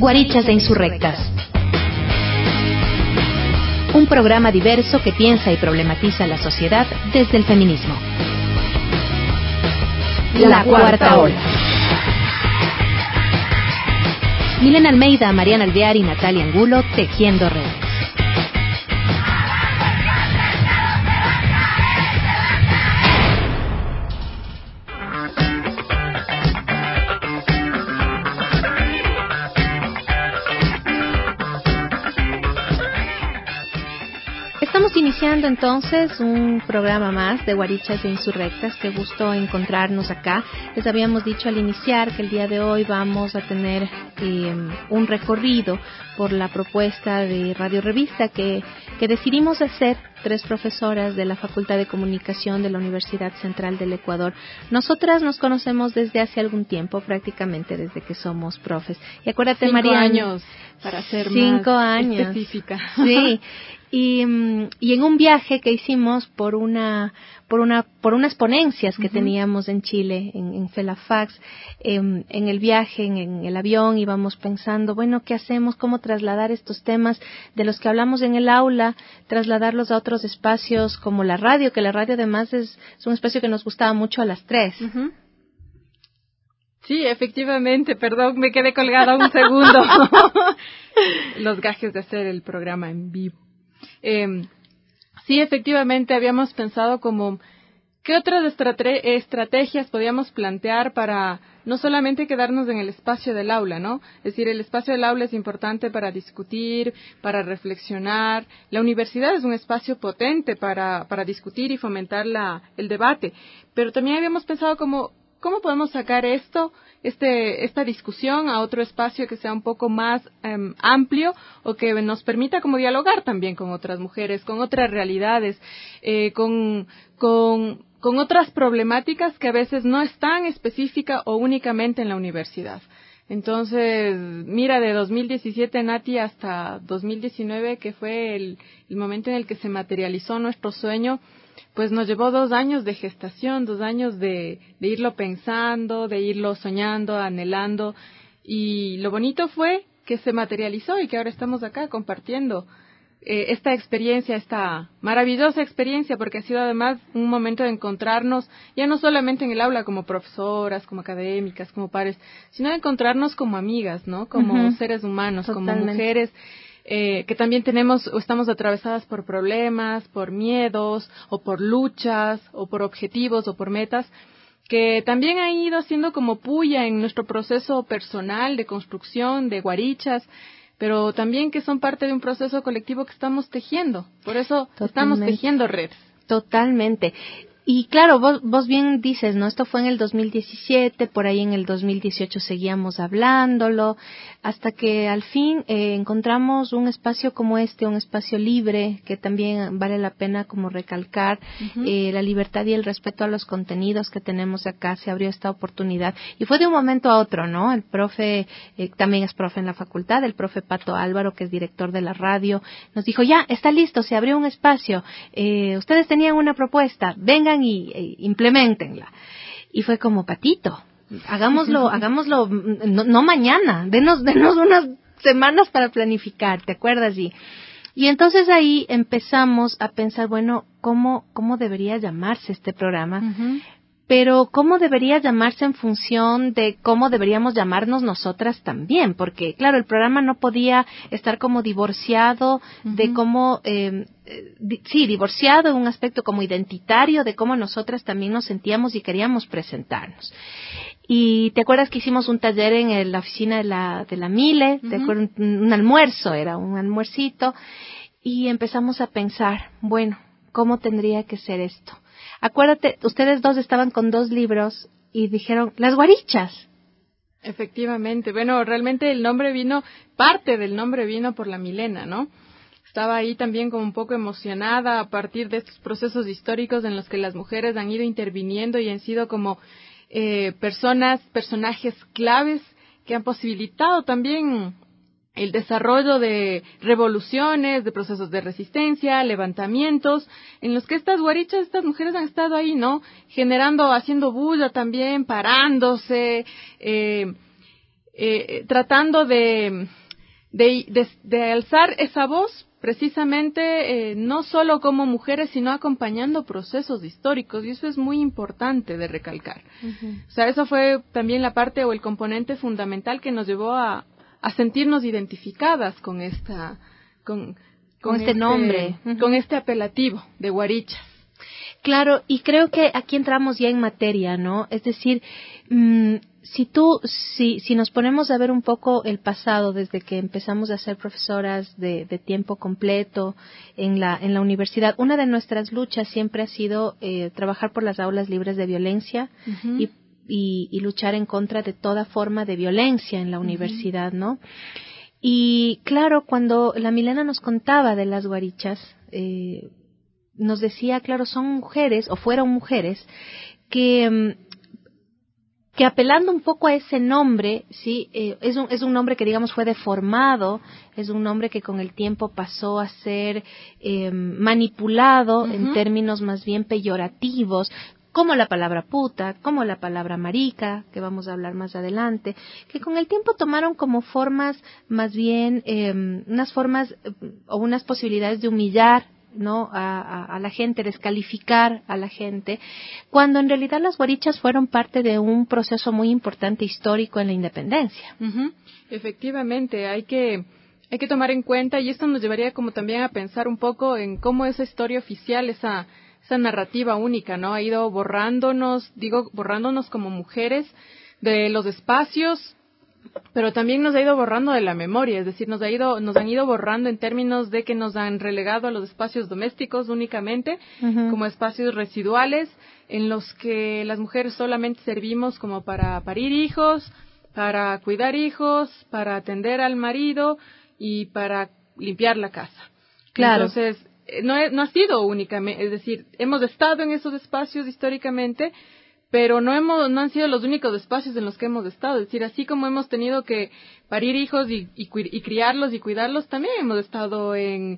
Guarichas e Insurrectas. Un programa diverso que piensa y problematiza la sociedad desde el feminismo. La Cuarta Ola. Milena Almeida, Mariana Alvear y Natalia Angulo tejiendo redes. Estamos iniciando entonces un programa más de Guarichas e Insurrectas. Qué gusto encontrarnos acá. Les habíamos dicho al iniciar que el día de hoy vamos a tener un recorrido por la propuesta de Radio Revista que decidimos hacer tres profesoras de la Facultad de Comunicación de la Universidad Central del Ecuador. Nosotras nos conocemos desde hace algún tiempo, prácticamente desde que somos profes. Y acuérdate, 5 Mariana, años, para ser 5 más años. específica. Sí. Y en un viaje que hicimos por unas ponencias que teníamos en Chile, en Felafax, en el viaje, en el avión, íbamos pensando, bueno, ¿qué hacemos? ¿Cómo trasladar estos temas de los que hablamos en el aula, trasladarlos a otros espacios como la radio, que la radio además es un espacio que nos gustaba mucho a las tres? Uh-huh. Sí, efectivamente, perdón, me quedé colgada un segundo. Los gajes de hacer el programa en vivo. Sí, efectivamente, habíamos pensado como qué otras estrategias podíamos plantear para no solamente quedarnos en el espacio del aula, ¿no? Es decir, el espacio del aula es importante para discutir, para reflexionar. La universidad es un espacio potente para discutir y fomentar el debate. Pero también habíamos pensado como ¿cómo podemos sacar esta discusión a otro espacio que sea un poco más amplio o que nos permita como dialogar también con otras mujeres, con otras realidades, con otras problemáticas que a veces no están específica o únicamente en la universidad? Entonces, mira, de 2017, Nati, hasta 2019, que fue el momento en el que se materializó nuestro sueño, pues nos llevó 2 años de gestación, 2 años de irlo pensando, de irlo soñando, anhelando, y lo bonito fue que se materializó y que ahora estamos acá compartiendo esta experiencia, esta maravillosa experiencia, porque ha sido además un momento de encontrarnos, ya no solamente en el aula como profesoras, como académicas, como pares, sino de encontrarnos como amigas, ¿no? Como seres humanos, Totalmente. como mujeres que también tenemos o estamos atravesadas por problemas, por miedos, o por luchas, o por objetivos, o por metas, que también han ido haciendo como puya en nuestro proceso personal de construcción, de guarichas, pero también que son parte de un proceso colectivo que estamos tejiendo. Por eso estamos tejiendo redes. Totalmente. Y claro, vos bien dices, ¿no? Esto fue en el 2017, por ahí en el 2018 seguíamos hablándolo, hasta que al fin encontramos un espacio como este, un espacio libre, que también vale la pena como recalcar, la libertad y el respeto a los contenidos que tenemos acá, se abrió esta oportunidad. Y fue de un momento a otro, ¿no? El profe, también es profe en la facultad, el profe Pato Álvaro, que es director de la radio, nos dijo, ya, está listo, se abrió un espacio, ustedes tenían una propuesta, vengan y implementenla. Y fue como, Patito, hagámoslo, no mañana, denos unas semanas para planificar, ¿te acuerdas? Y entonces ahí empezamos a pensar, bueno, ¿cómo debería llamarse este programa? Pero cómo debería llamarse en función de cómo deberíamos llamarnos nosotras también, porque claro, el programa no podía estar como divorciado de cómo, divorciado en un aspecto como identitario de cómo nosotras también nos sentíamos y queríamos presentarnos. Y te acuerdas que hicimos un taller en la oficina de la Mile, ¿te acuerdas? Un almuerzo, era un almuercito, y empezamos a pensar, bueno, ¿cómo tendría que ser esto? Acuérdate, ustedes dos estaban con 2 libros y dijeron, las guarichas. Efectivamente. Bueno, realmente parte del nombre vino por la Milena, ¿no? Estaba ahí también como un poco emocionada a partir de estos procesos históricos en los que las mujeres han ido interviniendo y han sido como personajes claves que han posibilitado también el desarrollo de revoluciones, de procesos de resistencia, levantamientos, en los que estas guarichas, estas mujeres han estado ahí, ¿no? Haciendo bulla también, parándose, tratando de alzar esa voz precisamente no solo como mujeres, sino acompañando procesos históricos, y eso es muy importante de recalcar. Uh-huh. O sea, eso fue también la parte o el componente fundamental que nos llevó a sentirnos identificadas con este nombre, uh-huh, con este apelativo de guarichas. Claro, y creo que aquí entramos ya en materia, ¿no? Es decir, si nos ponemos a ver un poco el pasado, desde que empezamos a ser profesoras de tiempo completo en la universidad, una de nuestras luchas siempre ha sido trabajar por las aulas libres de violencia, uh-huh, y luchar en contra de toda forma de violencia en la universidad, uh-huh, ¿no? Y claro, cuando la Milena nos contaba de las guarichas, nos decía, claro, son mujeres, o fueron mujeres, que apelando un poco a ese nombre, sí, es un nombre que digamos fue deformado, es un nombre que con el tiempo pasó a ser manipulado, uh-huh, en términos más bien peyorativos, como la palabra puta, como la palabra marica, que vamos a hablar más adelante, que con el tiempo tomaron como formas más bien, unas formas o unas posibilidades de humillar, ¿no? A la gente, descalificar a la gente, cuando en realidad las guarichas fueron parte de un proceso muy importante histórico en la independencia. Uh-huh. Efectivamente, hay que tomar en cuenta, y esto nos llevaría como también a pensar un poco en cómo esa historia oficial, esa narrativa única, ¿no? Ha ido borrándonos como mujeres de los espacios, pero también nos ha ido borrando de la memoria, es decir, nos han ido borrando en términos de que nos han relegado a los espacios domésticos únicamente, uh-huh, como espacios residuales en los que las mujeres solamente servimos como para parir hijos, para cuidar hijos, para atender al marido y para limpiar la casa. Claro. Entonces, no ha sido únicamente, es decir, hemos estado en esos espacios históricamente, pero no han sido los únicos espacios en los que hemos estado. Es decir, así como hemos tenido que parir hijos y criarlos y cuidarlos, también hemos estado en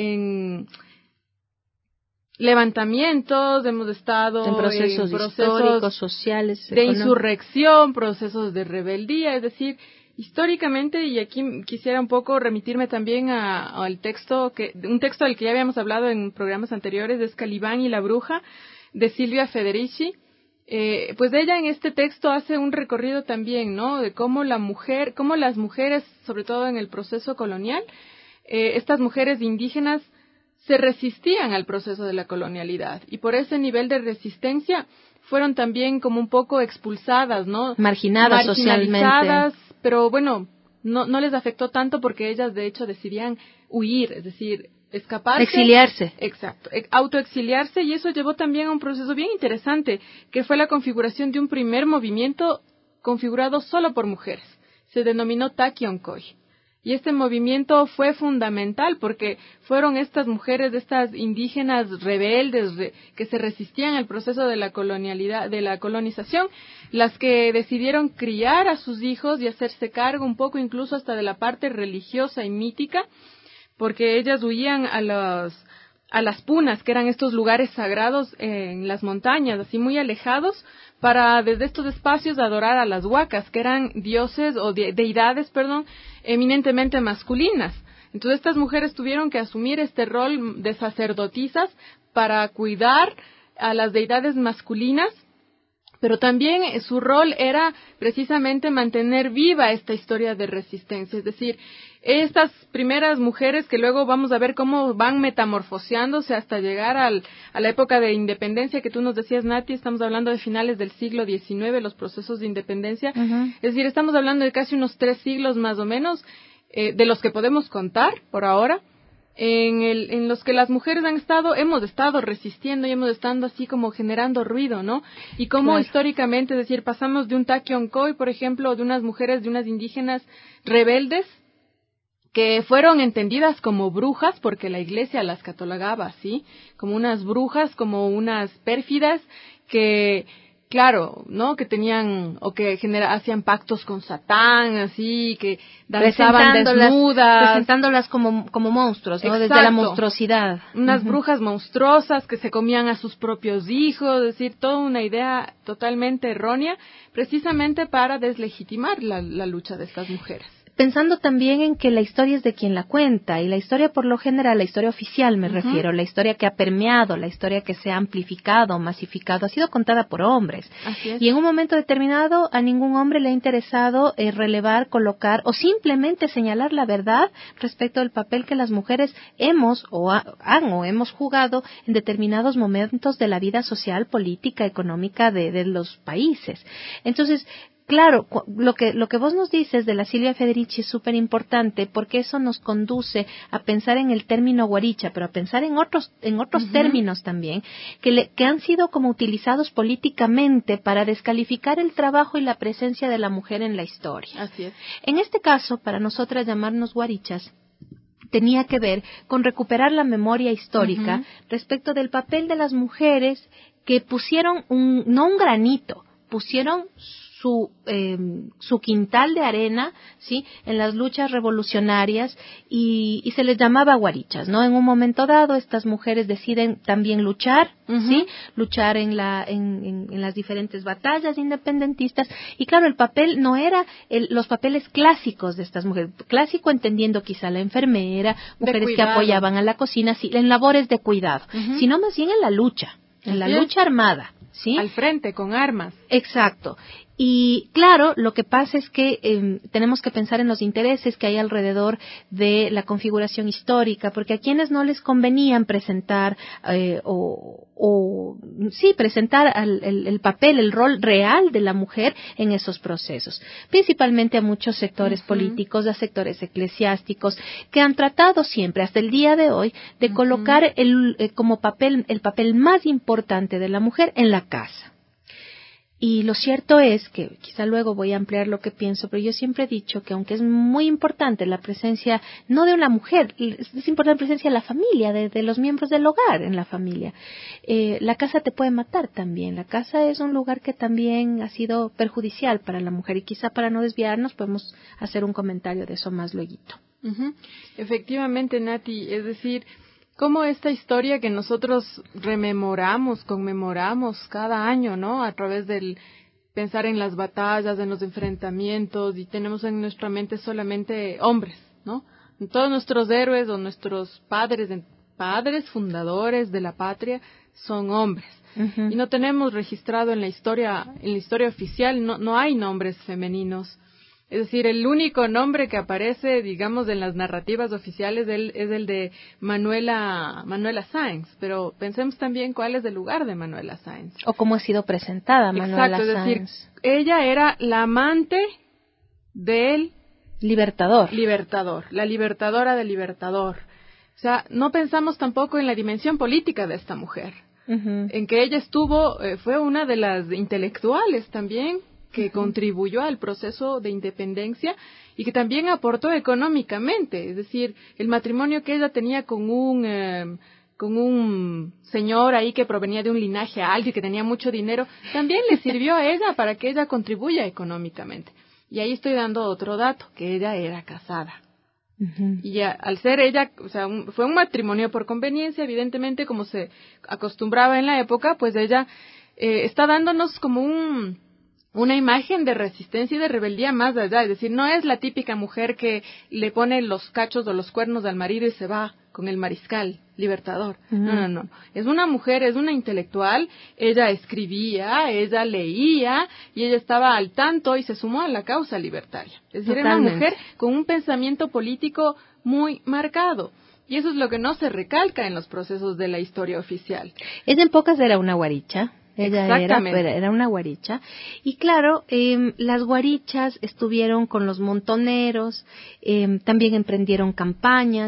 levantamientos, hemos estado en procesos históricos, sociales, de insurrección, procesos de rebeldía, es decir, históricamente, y aquí quisiera un poco remitirme también al texto, un texto del que ya habíamos hablado en programas anteriores, de Scaliván y la bruja, de Silvia Federici. Pues ella en este texto hace un recorrido también, ¿no? De cómo las mujeres, sobre todo en el proceso colonial, estas mujeres indígenas se resistían al proceso de la colonialidad, y por ese nivel de resistencia fueron también como un poco expulsadas, ¿no? Marginalizadas socialmente. Pero bueno, no les afectó tanto porque ellas de hecho decidían huir, es decir, escaparse. Exiliarse. Exacto, autoexiliarse, y eso llevó también a un proceso bien interesante, que fue la configuración de un primer movimiento configurado solo por mujeres. Se denominó Taquioncoy. Y este movimiento fue fundamental porque fueron estas mujeres, estas indígenas rebeldes que se resistían al proceso de la colonialidad, de la colonización, las que decidieron criar a sus hijos y hacerse cargo un poco incluso hasta de la parte religiosa y mítica, porque ellas huían a las punas, que eran estos lugares sagrados en las montañas, así muy alejados, para desde estos espacios adorar a las huacas, que eran dioses o deidades, eminentemente masculinas. Entonces estas mujeres tuvieron que asumir este rol de sacerdotisas para cuidar a las deidades masculinas, pero también su rol era precisamente mantener viva esta historia de resistencia, es decir, estas primeras mujeres que luego vamos a ver cómo van metamorfoseándose hasta llegar a la época de independencia que tú nos decías, Nati, estamos hablando de finales del siglo XIX, los procesos de independencia, uh-huh, es decir, estamos hablando de casi unos 3 siglos más o menos, de los que podemos contar por ahora, en los que las mujeres hemos estado resistiendo y hemos estado así como generando ruido, ¿no? Y cómo claro, históricamente, es decir, pasamos de un Taquioncoy, por ejemplo, de unas mujeres, de unas indígenas rebeldes, que fueron entendidas como brujas, porque la iglesia las catalogaba así, como unas brujas, como unas pérfidas, que claro, ¿no? Que tenían, o que hacían pactos con Satán, así, que danzaban desnudas. Presentándolas como monstruos, ¿no? Exacto. Desde la monstruosidad. Unas brujas monstruosas que se comían a sus propios hijos, es decir, toda una idea totalmente errónea, precisamente para deslegitimar la lucha de estas mujeres. Pensando también en que la historia es de quien la cuenta, y la historia por lo general, la historia oficial me refiero, la historia que ha permeado, la historia que se ha amplificado, masificado, ha sido contada por hombres. Así es. Y en un momento determinado a ningún hombre le ha interesado relevar, colocar o simplemente señalar la verdad respecto al papel que las mujeres hemos jugado en determinados momentos de la vida social, política, económica de los países. Entonces, claro, lo que vos nos dices de la Silvia Federici es súper importante porque eso nos conduce a pensar en el término guaricha, pero a pensar en otros términos también que han sido como utilizados políticamente para descalificar el trabajo y la presencia de la mujer en la historia. Así es. En este caso, para nosotras llamarnos guarichas, tenía que ver con recuperar la memoria histórica respecto del papel de las mujeres que pusieron no un granito, pusieron su quintal de arena, ¿sí? En las luchas revolucionarias y se les llamaba guarichas, ¿no? En un momento dado estas mujeres deciden también luchar, ¿sí? Luchar en las diferentes batallas independentistas y claro, el papel no era los papeles clásicos de estas mujeres, clásico entendiendo quizá la enfermera, mujeres que apoyaban a la cocina, sí, en labores de cuidado, sino más bien en la lucha, lucha armada. ¿Sí? Al frente, con armas. Exacto. Y claro, lo que pasa es que tenemos que pensar en los intereses que hay alrededor de la configuración histórica, porque a quienes no les convenían presentar presentar el papel, el rol real de la mujer en esos procesos, principalmente a muchos sectores políticos, a sectores eclesiásticos, que han tratado siempre, hasta el día de hoy, de colocar el papel más importante de la mujer en la casa. Y lo cierto es que, quizá luego voy a ampliar lo que pienso, pero yo siempre he dicho que aunque es muy importante la presencia, no de una mujer, es importante la presencia de la familia, de los miembros del hogar en la familia, la casa te puede matar también. La casa es un lugar que también ha sido perjudicial para la mujer y quizá para no desviarnos podemos hacer un comentario de eso más lueguito. Efectivamente, Nati, es decir, como esta historia que nosotros conmemoramos cada año, ¿no? A través del pensar en las batallas, en los enfrentamientos, y tenemos en nuestra mente solamente hombres, ¿no? Todos nuestros héroes o nuestros padres fundadores de la patria son hombres. Y no tenemos registrado en la historia oficial, no hay nombres femeninos. Es decir, el único nombre que aparece, digamos, en las narrativas oficiales es el de Manuela Sáenz, pero pensemos también cuál es el lugar de Manuela Sáenz. O cómo ha sido presentada Manuela Sáenz. Exacto, es decir, ella era la amante del Libertador, la libertadora del libertador. O sea, no pensamos tampoco en la dimensión política de esta mujer, en que ella fue una de las intelectuales también, que contribuyó al proceso de independencia y que también aportó económicamente, es decir, el matrimonio que ella tenía con un señor ahí que provenía de un linaje alto y que tenía mucho dinero, también le sirvió a ella para que ella contribuya económicamente. Y ahí estoy dando otro dato, que ella era casada. Y ya, al ser ella, o sea, fue un matrimonio por conveniencia, evidentemente, como se acostumbraba en la época, pues ella está dándonos como una imagen de resistencia y de rebeldía más allá, es decir, no es la típica mujer que le pone los cachos o los cuernos al marido y se va con el mariscal libertador. No. Es una mujer, es una intelectual, ella escribía, ella leía y ella estaba al tanto y se sumó a la causa libertaria. Es decir, era una mujer con un pensamiento político muy marcado. Y eso es lo que no se recalca en los procesos de la historia oficial. Ella en pocas era una guaricha. Ella era una guaricha. Y claro, las guarichas estuvieron con los montoneros, también emprendieron campañas,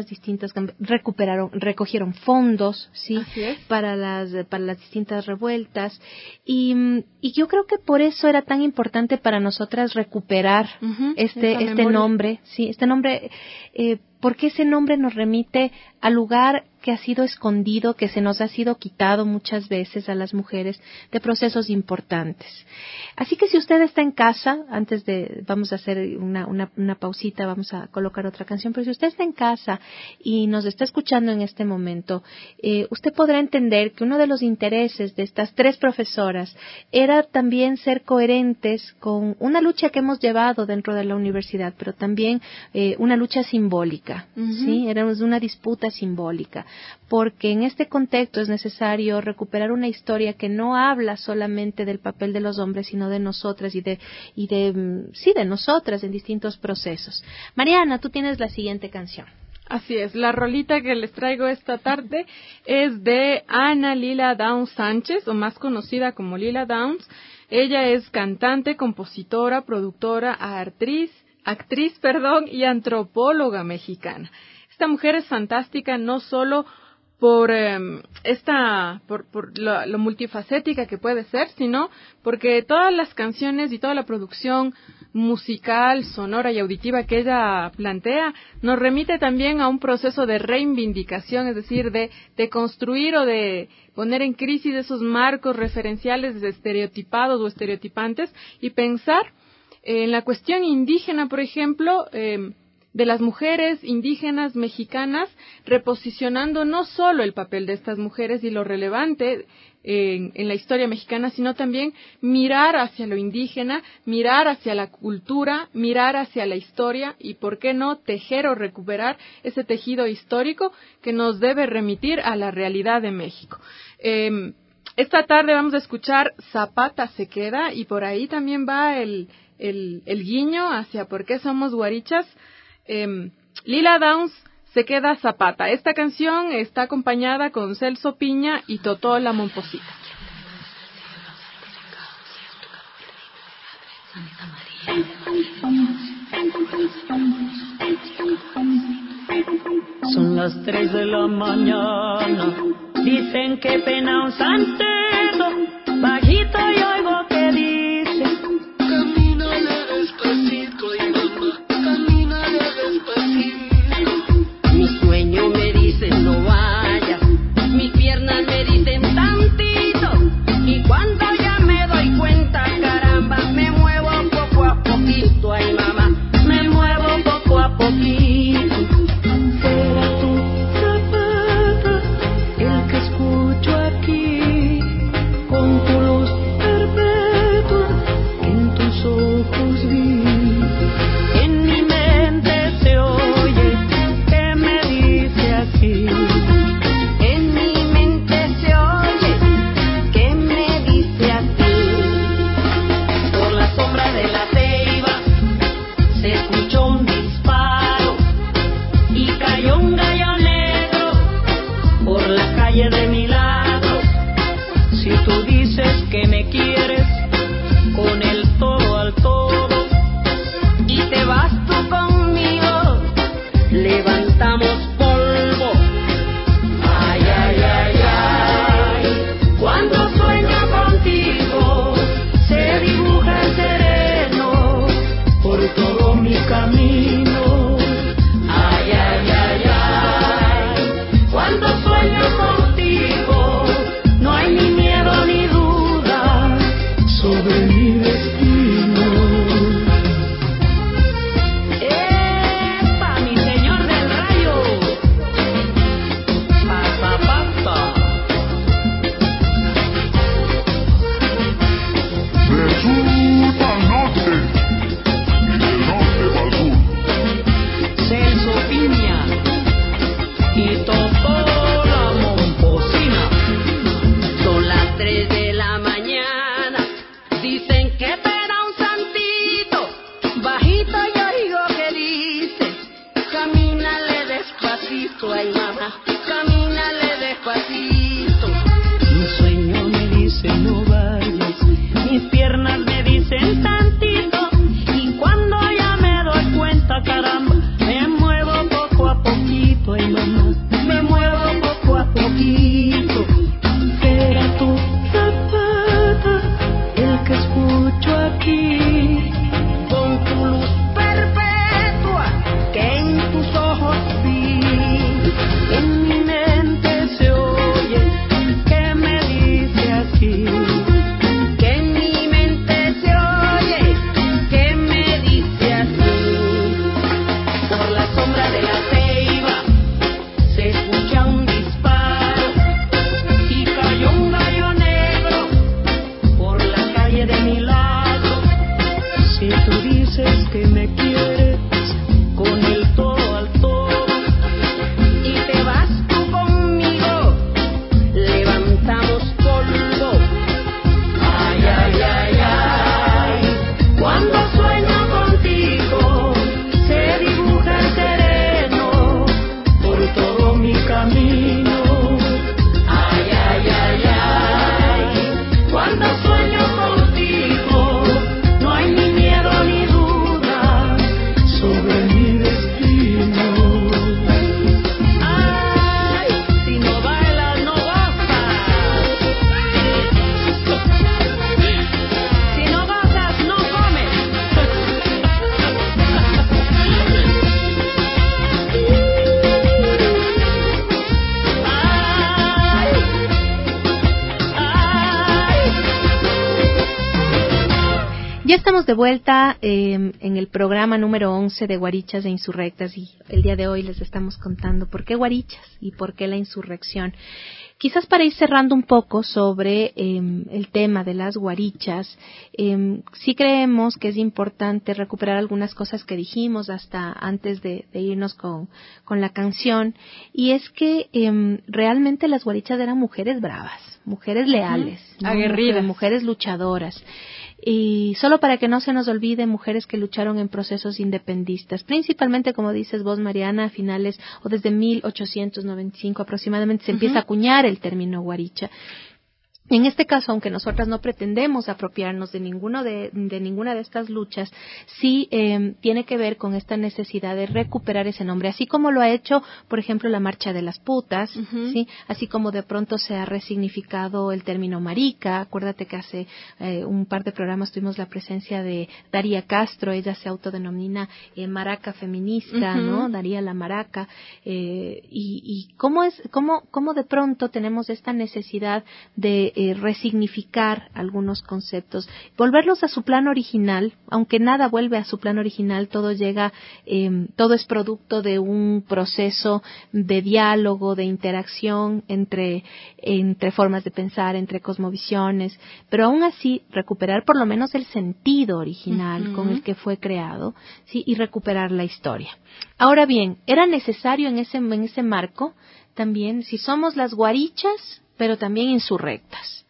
recogieron fondos, ¿sí? Para las distintas revueltas. Y yo creo que por eso era tan importante para nosotras recuperar este nombre, sí, este nombre, porque ese nombre nos remite al lugar que ha sido escondido, que se nos ha sido quitado muchas veces a las mujeres de procesos importantes. Así que si usted está en casa, vamos a hacer una pausita, vamos a colocar otra canción, pero si usted está en casa y nos está escuchando en este momento, usted podrá entender que uno de los intereses de estas 3 profesoras era también ser coherentes con una lucha que hemos llevado dentro de la universidad, pero también una lucha simbólica, ¿sí? Era una disputa simbólica, porque en este contexto es necesario recuperar una historia que no habla solamente del papel de los hombres, sino de nosotras y de nosotras en distintos procesos. Mariana, tú tienes la siguiente canción. Así es, la rolita que les traigo esta tarde es de Ana Lila Downs Sánchez, o más conocida como Lila Downs. Ella es cantante, compositora, productora, actriz, y antropóloga mexicana. Esta mujer es fantástica no solo por lo multifacética que puede ser, sino porque todas las canciones y toda la producción musical, sonora y auditiva que ella plantea nos remite también a un proceso de reivindicación, es decir, de construir o de poner en crisis esos marcos referenciales estereotipados o estereotipantes y pensar en la cuestión indígena, por ejemplo, de las mujeres indígenas mexicanas, reposicionando no solo el papel de estas mujeres y lo relevante en la historia mexicana, sino también mirar hacia lo indígena, mirar hacia la cultura, mirar hacia la historia y, ¿por qué no?, tejer o recuperar ese tejido histórico que nos debe remitir a la realidad de México. Esta tarde vamos a escuchar Zapata se queda, y por ahí también va el guiño hacia por qué somos guarichas. Lila Downs se queda Zapata. Esta canción está acompañada con Celso Piña y Totó la Momposita. Son las 3 de la mañana, dicen que pena un santero, bajito y oigo que dice: camínale despacito y mamá, camínale despacito. Mi sueño me dice no vayas, mis piernas me dicen tantito, y cuando ya me doy cuenta, caramba, me muevo poco a poquito, ay mamá, me muevo poco a poquito. Será tu Zapata el que escucho aquí, con tu luz perpetua que en tus ojos vi. En mi mente se oye que me dice así. En mi mente se oye que me dice así. Por la sombra de la ceiba se escuchó un disparo y cayó un gallo negro por la calle de mi lado. Si tú dices que me quieres con el todo al todo y te vas tú conmigo, levantamos polvo. Ay, ay, ay, ay, cuando sueño contigo se dibuja el sereno por todo mi camino. Ay, ay, ay, ay, cuando sueño contigo no hay ni miedo ni duda sobre mi destino. ¡Epa, mi señor del rayo! Pasa, pasa. Del sur al norte y del norte al sur. estamos de vuelta en el programa número 11 de Guarichas e Insurrectas, y el día de hoy les estamos contando por qué Guarichas y por qué la insurrección. Quizás para ir cerrando un poco sobre el tema de las guarichas, sí creemos que es importante recuperar algunas cosas que dijimos hasta antes de irnos con la canción, y es que realmente las guarichas eran mujeres bravas, mujeres leales, ¿no? Aguerridas, mujeres luchadoras. Y solo para que no se nos olvide, mujeres que lucharon en procesos independistas, principalmente, como dices vos, Mariana, a finales o desde 1895 aproximadamente se empieza a acuñar el término guaricha. En este caso, aunque nosotras no pretendemos apropiarnos de ninguna de estas luchas, sí tiene que ver con esta necesidad de recuperar ese nombre, así como lo ha hecho, por ejemplo, la Marcha de las Putas, ¿sí? Así como de pronto se ha resignificado el término marica. Acuérdate que hace un par de programas tuvimos la presencia de Daría Castro, ella se autodenomina maraca feminista, ¿no? Daría la maraca, y cómo de pronto tenemos esta necesidad de resignificar algunos conceptos, volverlos a su plano original, aunque nada vuelve a su plano original, todo llega, todo es producto de un proceso de diálogo, de interacción entre formas de pensar, entre cosmovisiones, pero aún así recuperar por lo menos el sentido original con el que fue creado, ¿sí? Y recuperar la historia. Ahora bien, era necesario en ese marco también, si somos las guarichas, pero también insurrectas.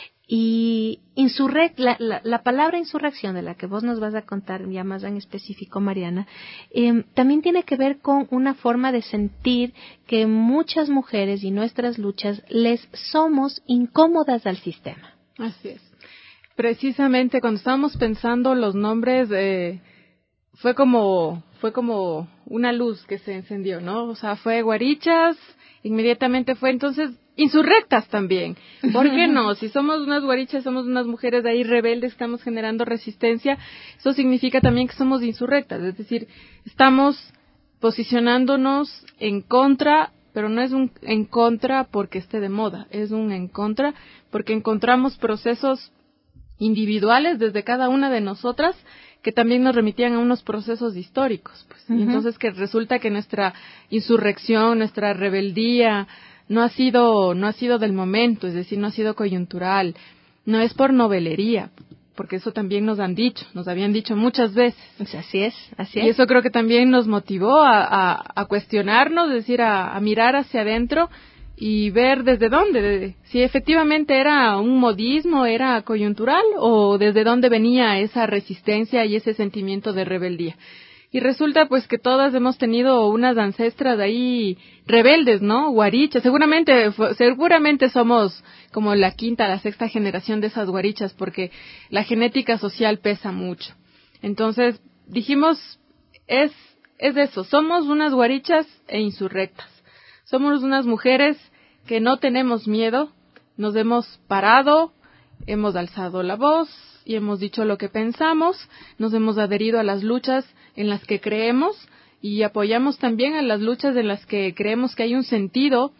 Y la palabra insurrección, de la que vos nos vas a contar ya más en específico, Mariana, también tiene que ver con una forma de sentir que muchas mujeres y nuestras luchas les somos incómodas al sistema. Así es. Precisamente cuando estábamos pensando los nombres, fue como una luz que se encendió, ¿no? O sea, fue guarichas, inmediatamente fue entonces insurrectas también. ¿Por qué no? Si somos unas guarichas, somos unas mujeres ahí rebeldes, estamos generando resistencia, eso significa también que somos insurrectas, es decir, estamos posicionándonos en contra, pero no es un en contra porque esté de moda, es un en contra porque encontramos procesos individuales desde cada una de nosotras que también nos remitían a unos procesos históricos, pues. Y entonces que resulta que nuestra insurrección, nuestra rebeldía no ha sido del momento, es decir, no ha sido coyuntural, no es por novelería, porque eso también nos habían dicho muchas veces. Pues así es. Y eso creo que también nos motivó a cuestionarnos, es decir, a mirar hacia adentro y ver desde dónde, si efectivamente era un modismo, era coyuntural, o desde dónde venía esa resistencia y ese sentimiento de rebeldía. Y resulta pues que todas hemos tenido unas ancestras ahí rebeldes, ¿no? Guarichas. Seguramente somos como la quinta, la sexta generación de esas guarichas, porque la genética social pesa mucho. Entonces dijimos, es eso, somos unas guarichas e insurrectas. Somos unas mujeres que no tenemos miedo, nos hemos parado, hemos alzado la voz y hemos dicho lo que pensamos, nos hemos adherido a las luchas en las que creemos y apoyamos también a las luchas en las que creemos que hay un sentido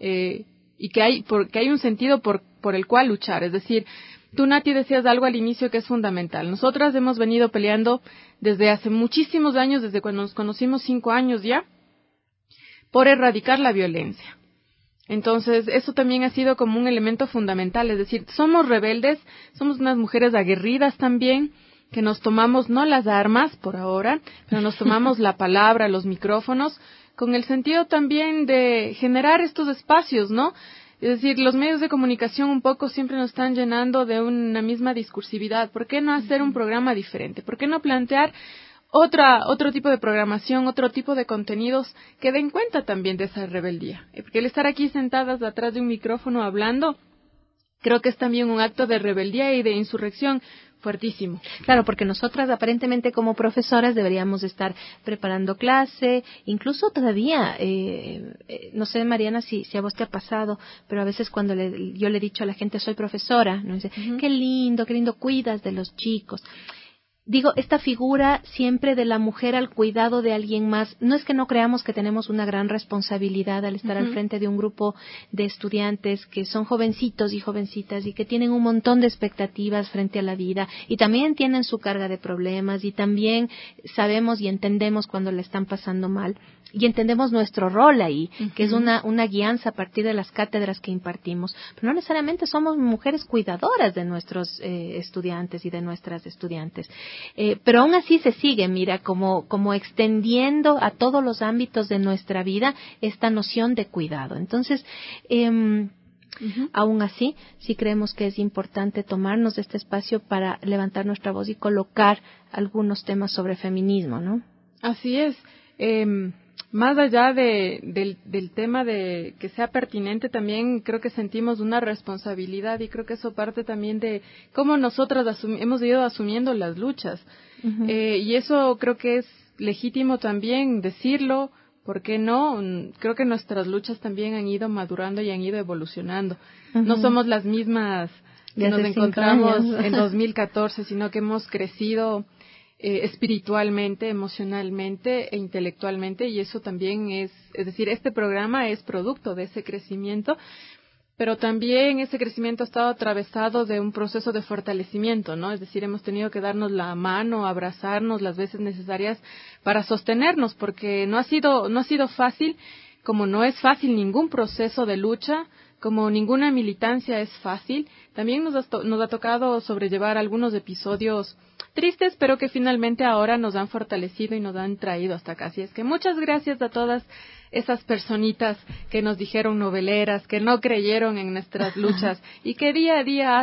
y que hay un sentido por el cual luchar. Es decir, tú, Nati, decías algo al inicio que es fundamental. Nosotras hemos venido peleando desde hace muchísimos años, desde cuando nos conocimos 5 años ya, por erradicar la violencia. Entonces, eso también ha sido como un elemento fundamental, es decir, somos rebeldes, somos unas mujeres aguerridas también, que nos tomamos no las armas por ahora, pero nos tomamos la palabra, los micrófonos, con el sentido también de generar estos espacios, ¿no? Es decir, los medios de comunicación un poco siempre nos están llenando de una misma discursividad. ¿Por qué no hacer un programa diferente? ¿Por qué no plantear otro tipo de programación, otro tipo de contenidos que den cuenta también de esa rebeldía? Porque el estar aquí sentadas atrás de un micrófono hablando, creo que es también un acto de rebeldía y de insurrección fuertísimo. Claro, porque nosotras aparentemente como profesoras deberíamos estar preparando clase, incluso todavía, no sé, Mariana, si a vos te ha pasado, pero a veces cuando yo le he dicho a la gente soy profesora, ¿no? Dice, qué lindo, cuidas de los chicos. digo, esta figura siempre de la mujer al cuidado de alguien más, no es que no creamos que tenemos una gran responsabilidad al estar al frente de un grupo de estudiantes que son jovencitos y jovencitas y que tienen un montón de expectativas frente a la vida y también tienen su carga de problemas y también sabemos y entendemos cuando le están pasando mal y entendemos nuestro rol ahí, que es una guianza a partir de las cátedras que impartimos, pero no necesariamente somos mujeres cuidadoras de nuestros estudiantes y de nuestras estudiantes. Pero aún así se sigue, mira, como extendiendo a todos los ámbitos de nuestra vida esta noción de cuidado. Entonces, aún así, sí creemos que es importante tomarnos este espacio para levantar nuestra voz y colocar algunos temas sobre feminismo, ¿no? Así es. Más allá del tema de que sea pertinente, también creo que sentimos una responsabilidad y creo que eso parte también de cómo nosotras hemos ido asumiendo las luchas. Y eso creo que es legítimo también decirlo, ¿por qué no? Creo que nuestras luchas también han ido madurando y han ido evolucionando. No somos las mismas que nos encontramos en 2014, sino que hemos crecido espiritualmente, emocionalmente e intelectualmente, y eso también es decir, este programa es producto de ese crecimiento, pero también ese crecimiento ha estado atravesado de un proceso de fortalecimiento, ¿no? Es decir, hemos tenido que darnos la mano, abrazarnos las veces necesarias para sostenernos, porque no ha sido fácil, como no es fácil ningún proceso de lucha, como ninguna militancia es fácil. También nos ha tocado sobrellevar algunos episodios tristes, pero que finalmente ahora nos han fortalecido y nos han traído hasta acá. Así es que muchas gracias a todas esas personitas que nos dijeron noveleras, que no creyeron en nuestras luchas y que día a día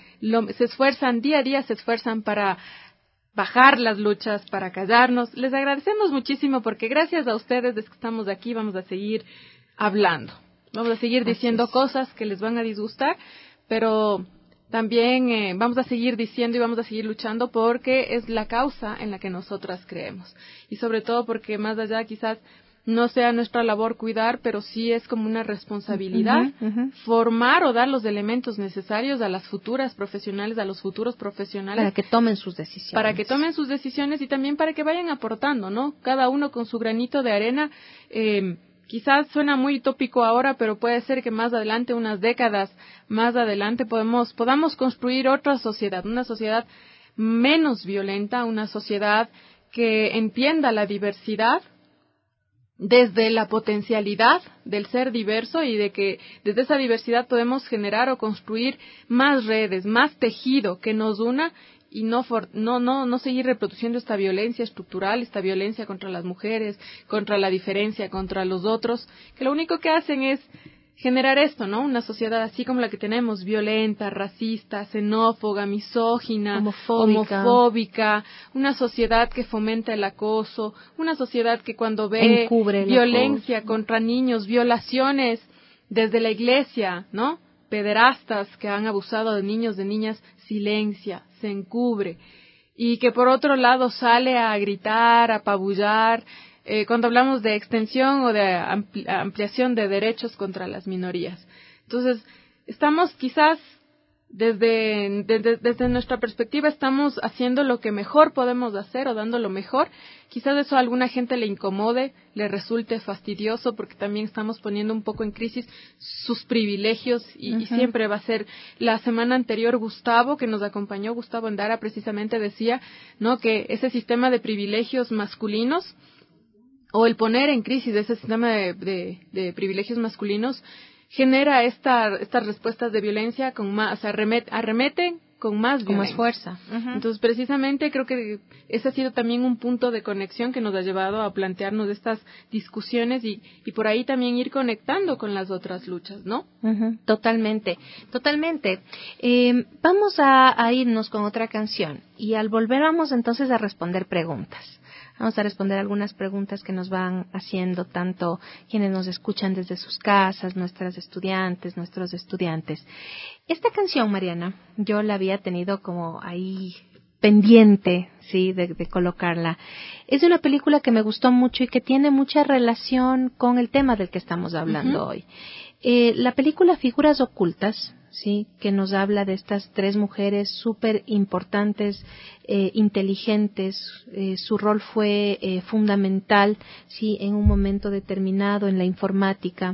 día a día se esfuerzan para bajar las luchas, para callarnos. Les agradecemos muchísimo porque gracias a ustedes, desde que estamos aquí, vamos a seguir hablando. Vamos a seguir diciendo cosas que les van a disgustar, pero también vamos a seguir diciendo y vamos a seguir luchando porque es la causa en la que nosotras creemos. Y sobre todo porque más allá quizás no sea nuestra labor cuidar, pero sí es como una responsabilidad formar o dar los elementos necesarios a las futuras profesionales, a los futuros profesionales. Para que tomen sus decisiones. Para que tomen sus decisiones y también para que vayan aportando, ¿no? Cada uno con su granito de arena. Quizás suena muy utópico ahora, pero puede ser que más adelante, unas décadas más adelante, podamos construir otra sociedad, una sociedad menos violenta, una sociedad que entienda la diversidad desde la potencialidad del ser diverso y de que desde esa diversidad podemos generar o construir más redes, más tejido que nos una y no seguir reproduciendo esta violencia estructural, esta violencia contra las mujeres, contra la diferencia, contra los otros, que lo único que hacen es generar esto, ¿no? Una sociedad así como la que tenemos, violenta, racista, xenófoba, misógina, homofóbica, una sociedad que fomenta el acoso, una sociedad que cuando ve violencia contra niños, violaciones desde la iglesia, ¿no? Pederastas que han abusado de niños, de niñas, silencia, se encubre, y que por otro lado sale a gritar, a apabullar, cuando hablamos de extensión o de ampliación de derechos contra las minorías. Entonces, estamos quizás desde nuestra perspectiva estamos haciendo lo que mejor podemos hacer o dando lo mejor. Quizás eso a alguna gente le incomode, le resulte fastidioso porque también estamos poniendo un poco en crisis sus privilegios y siempre va a ser. La semana anterior Gustavo, que nos acompañó, Gustavo Endara, precisamente decía, ¿no?, que ese sistema de privilegios masculinos o el poner en crisis ese sistema de privilegios masculinos genera estas respuestas de violencia con más, arremeten con más violencia. Con más fuerza. Entonces, precisamente creo que ese ha sido también un punto de conexión que nos ha llevado a plantearnos estas discusiones y por ahí también ir conectando con las otras luchas, ¿no? Totalmente. Vamos a irnos con otra canción y al volver vamos entonces a responder preguntas. Vamos a responder algunas preguntas que nos van haciendo tanto quienes nos escuchan desde sus casas, nuestras estudiantes, nuestros estudiantes. Esta canción, Mariana, yo la había tenido como ahí pendiente, sí, de colocarla. Es de una película que me gustó mucho y que tiene mucha relación con el tema del que estamos hablando hoy. La película Figuras Ocultas, sí, que nos habla de estas 3 mujeres súper importantes, inteligentes. Su rol fue fundamental, sí, en un momento determinado en la informática.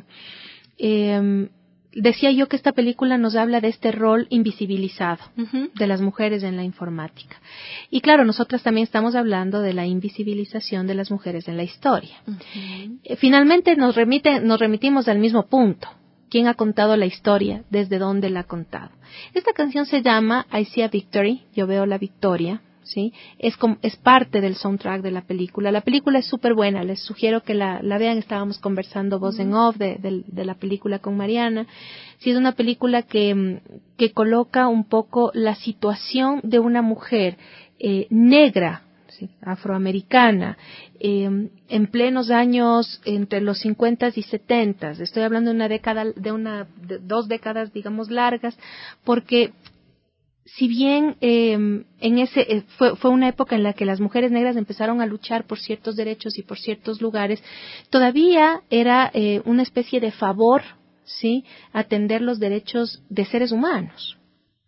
Decía yo que esta película nos habla de este rol invisibilizado de las mujeres en la informática. Y claro, nosotras también estamos hablando de la invisibilización de las mujeres en la historia. Finalmente nos remitimos al mismo punto. ¿Quién ha contado la historia? ¿Desde dónde la ha contado? Esta canción se llama I See a Victory, yo veo la victoria. ¿Sí? Es parte del soundtrack de la película. La película es súper buena, les sugiero que la vean. Estábamos conversando voz en off de la película con Mariana. Sí, es una película que coloca un poco la situación de una mujer negra, ¿sí? Afroamericana, en plenos años entre los 50 y 70. Estoy hablando de una década, de 2 décadas, digamos, largas, porque si bien fue una época en la que las mujeres negras empezaron a luchar por ciertos derechos y por ciertos lugares, todavía era una especie de favor, ¿sí?, atender los derechos de seres humanos.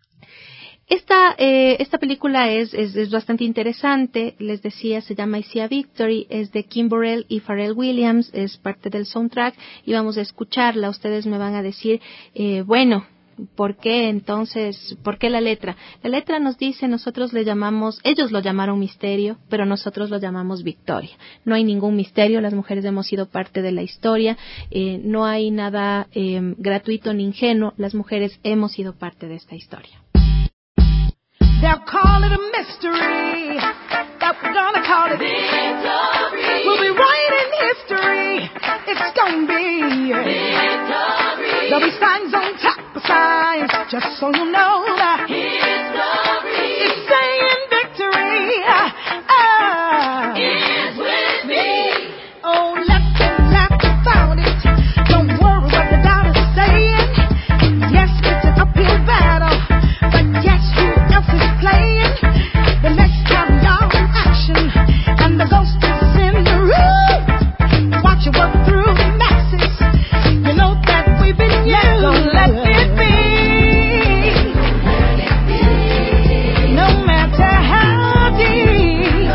Esta película es bastante interesante, les decía, se llama I See a Victory, es de Kim Burrell y Pharrell Williams, es parte del soundtrack y vamos a escucharla. Ustedes me van a decir, ¿por qué entonces? ¿Por qué la letra? La letra nos dice, ellos lo llamaron misterio, pero nosotros lo llamamos victoria. No hay ningún misterio, las mujeres hemos sido parte de la historia, no hay nada gratuito ni ingenuo, las mujeres hemos sido parte de esta historia. They'll call it a mystery, but we're gonna call it victory. We'll be writing history, it's gonna be victory. There'll be signs on top of signs, just so you know that history is saying victory. Is with me. Oh, let them laugh about it. Don't worry what the doubt is saying. Yes, it's an uphill battle, but guess who else is playing? The next time y'all in action, and the ghost is in the room. Watch it work through the masses. You know that we've been used. Let it be. No matter how deep.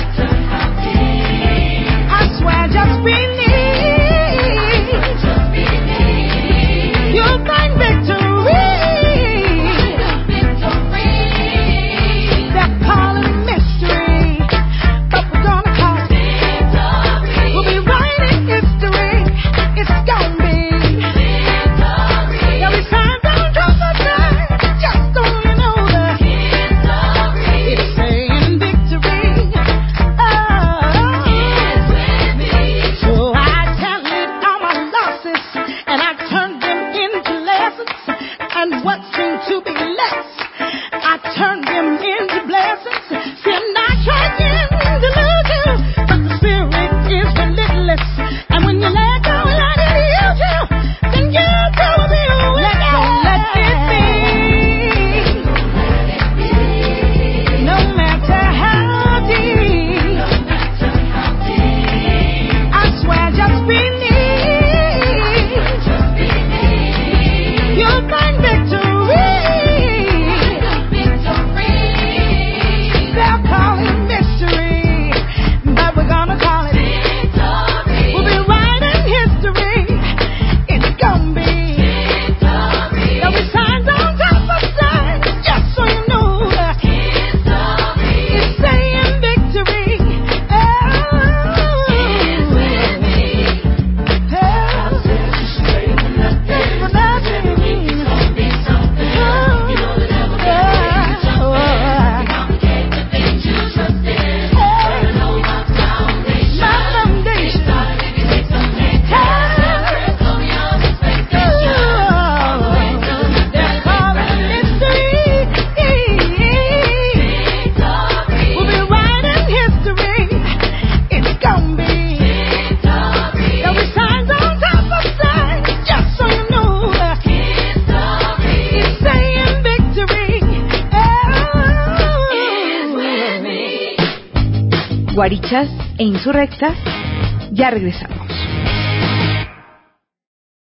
I swear, just believe. You'll find victory. They're calling it mystery, but we're gonna call it victory. We'll be writing history. It's gonna be victory. There'll be signs on top of signs, just so you know that history is saying victory. Is with me. So I tallied all my losses and I turned them into lessons, and what seemed to be less, I turned them into blessings. Still not trying to lose you, but the spirit is relentless, and when you let go and let it use you, then you're gonna be a winner. Let it be. No matter how deep. I swear, just believe. You'll find victory. They'll call it mystery, but we're gonna call it victory. We'll be writing history. It's gonna be victory. There'll be signs on top of signs, just so you know that history is saying victory. Is with me. Guarichas e insurrectas, ya regresamos.